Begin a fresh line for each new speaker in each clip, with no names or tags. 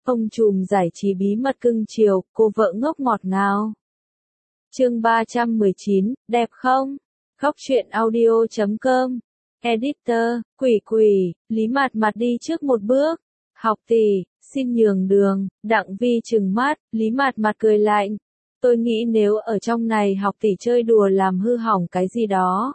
Ông trùm giải trí bí mật cưng chiều, cô vợ ngốc ngọt ngào. Chương 319, đẹp không? Góc truyện audio.com. Editor, Quỷ, Lý Mạt Mạt đi trước một bước. Học tỷ, xin nhường đường. Đặng Vi trừng mắt, Lý Mạt Mạt cười lạnh. Tôi nghĩ nếu ở trong này học tỷ chơi đùa làm hư hỏng cái gì đó,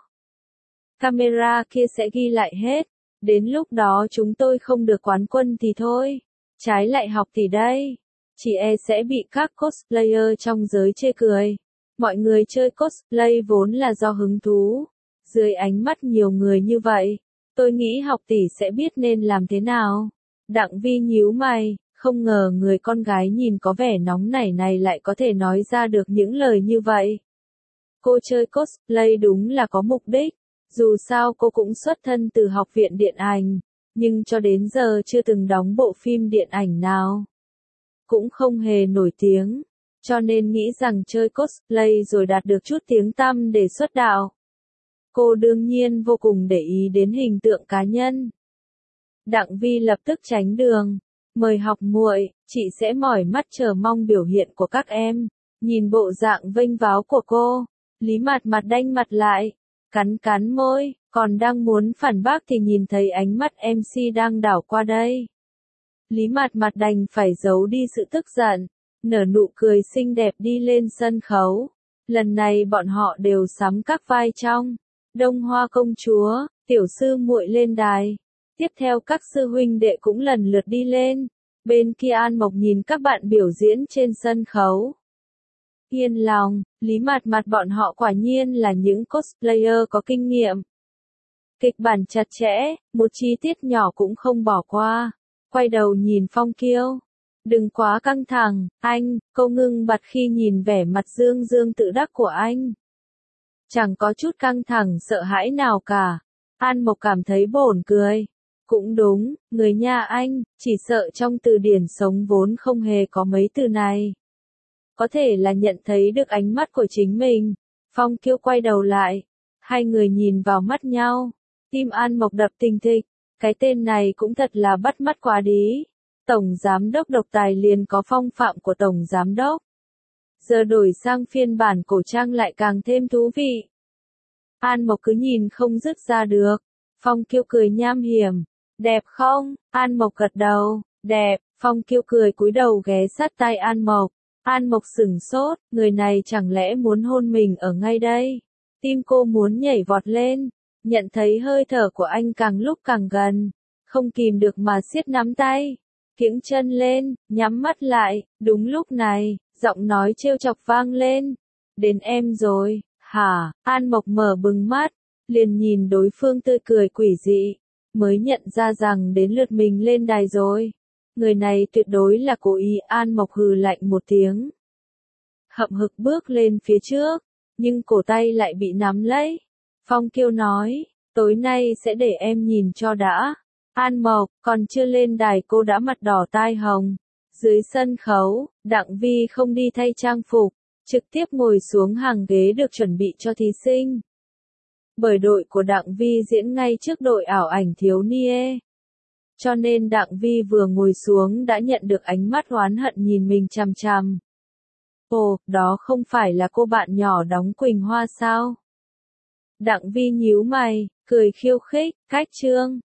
camera kia sẽ ghi lại hết. Đến lúc đó chúng tôi không được quán quân thì thôi. Trái lại học tỷ đây, chị sẽ bị các cosplayer trong giới chê cười. Mọi người chơi cosplay vốn là do hứng thú. Dưới ánh mắt nhiều người như vậy, tôi nghĩ học tỷ sẽ biết nên làm thế nào. Đặng Vi nhíu mày, không ngờ người con gái nhìn có vẻ nóng nảy này lại có thể nói ra được những lời như vậy. Cô chơi cosplay đúng là có mục đích. Dù sao cô cũng xuất thân từ học viện điện ảnh, nhưng cho đến giờ chưa từng đóng bộ phim điện ảnh nào. Cũng không hề nổi tiếng, cho nên nghĩ rằng chơi cosplay rồi đạt được chút tiếng tăm để xuất đạo. Cô đương nhiên vô cùng để ý đến hình tượng cá nhân. Đặng Vi lập tức tránh đường. Mời học muội, chị sẽ mỏi mắt chờ mong biểu hiện của các em. Nhìn bộ dạng vênh váo của cô, Lý Mạt Mạt đanh mặt lại, cắn môi, còn đang muốn phản bác thì nhìn thấy ánh mắt MC đang đảo qua đây. Lý Mạt Mạt đành phải giấu đi sự tức giận, nở nụ cười xinh đẹp đi lên sân khấu. Lần này bọn họ đều sắm các vai trong Đông Hoa công chúa, tiểu sư muội lên đài. Tiếp theo các sư huynh đệ cũng lần lượt đi lên. Bên kia An Mộc nhìn các bạn biểu diễn trên sân khấu. Yên lòng, Lý Mạt Mạt bọn họ quả nhiên là những cosplayer có kinh nghiệm. Kịch bản chặt chẽ, một chi tiết nhỏ cũng không bỏ qua. Quay đầu nhìn Phong Kiêu. Đừng quá căng thẳng, anh, cô ngưng bặt khi nhìn vẻ mặt dương dương tự đắc của anh. Chẳng có chút căng thẳng sợ hãi nào cả. An Mộc cảm thấy bổn cười. Cũng đúng, người nhà anh, chỉ sợ trong từ điển sống vốn không hề có mấy từ này. Có thể là nhận thấy được ánh mắt của chính mình. Phong Kiêu quay đầu lại. Hai người nhìn vào mắt nhau. Tim An Mộc đập thình thịch. Cái tên này cũng thật là bắt mắt quá đi. Tổng giám đốc độc tài liền có phong phạm của tổng giám đốc. Giờ đổi sang phiên bản cổ trang lại càng thêm thú vị. An Mộc cứ nhìn không dứt ra được. Phong Kiêu cười nham hiểm. Đẹp không? An Mộc gật đầu. Đẹp. Phong Kiêu cười cúi đầu ghé sát tai An Mộc. An Mộc sửng sốt, người này chẳng lẽ muốn hôn mình ở ngay đây? Tim cô muốn nhảy vọt lên, nhận thấy hơi thở của anh càng lúc càng gần, không kìm được mà siết nắm tay, kiễng chân lên, nhắm mắt lại. Đúng lúc này, giọng nói trêu chọc vang lên. Đến em rồi, hả? An Mộc mở bừng mắt, liền nhìn đối phương tươi cười quỷ dị, mới nhận ra rằng đến lượt mình lên đài rồi. Người này tuyệt đối là cố ý. An Mộc hừ lạnh một tiếng. Hậm hực bước lên phía trước, nhưng cổ tay lại bị nắm lấy. Phong Kiêu nói, tối nay sẽ để em nhìn cho đã. An Mộc, còn chưa lên đài cô đã mặt đỏ tai hồng. Dưới sân khấu, Đặng Vi không đi thay trang phục, trực tiếp ngồi xuống hàng ghế được chuẩn bị cho thí sinh. Bởi đội của Đặng Vi diễn ngay trước đội ảo ảnh thiếu niên. Cho nên Đặng Vi vừa ngồi xuống đã nhận được ánh mắt oán hận nhìn mình chằm chằm. Ồ, đó không phải là cô bạn nhỏ đóng Quỳnh Hoa sao? Đặng Vi nhíu mày, cười khiêu khích, cách trương,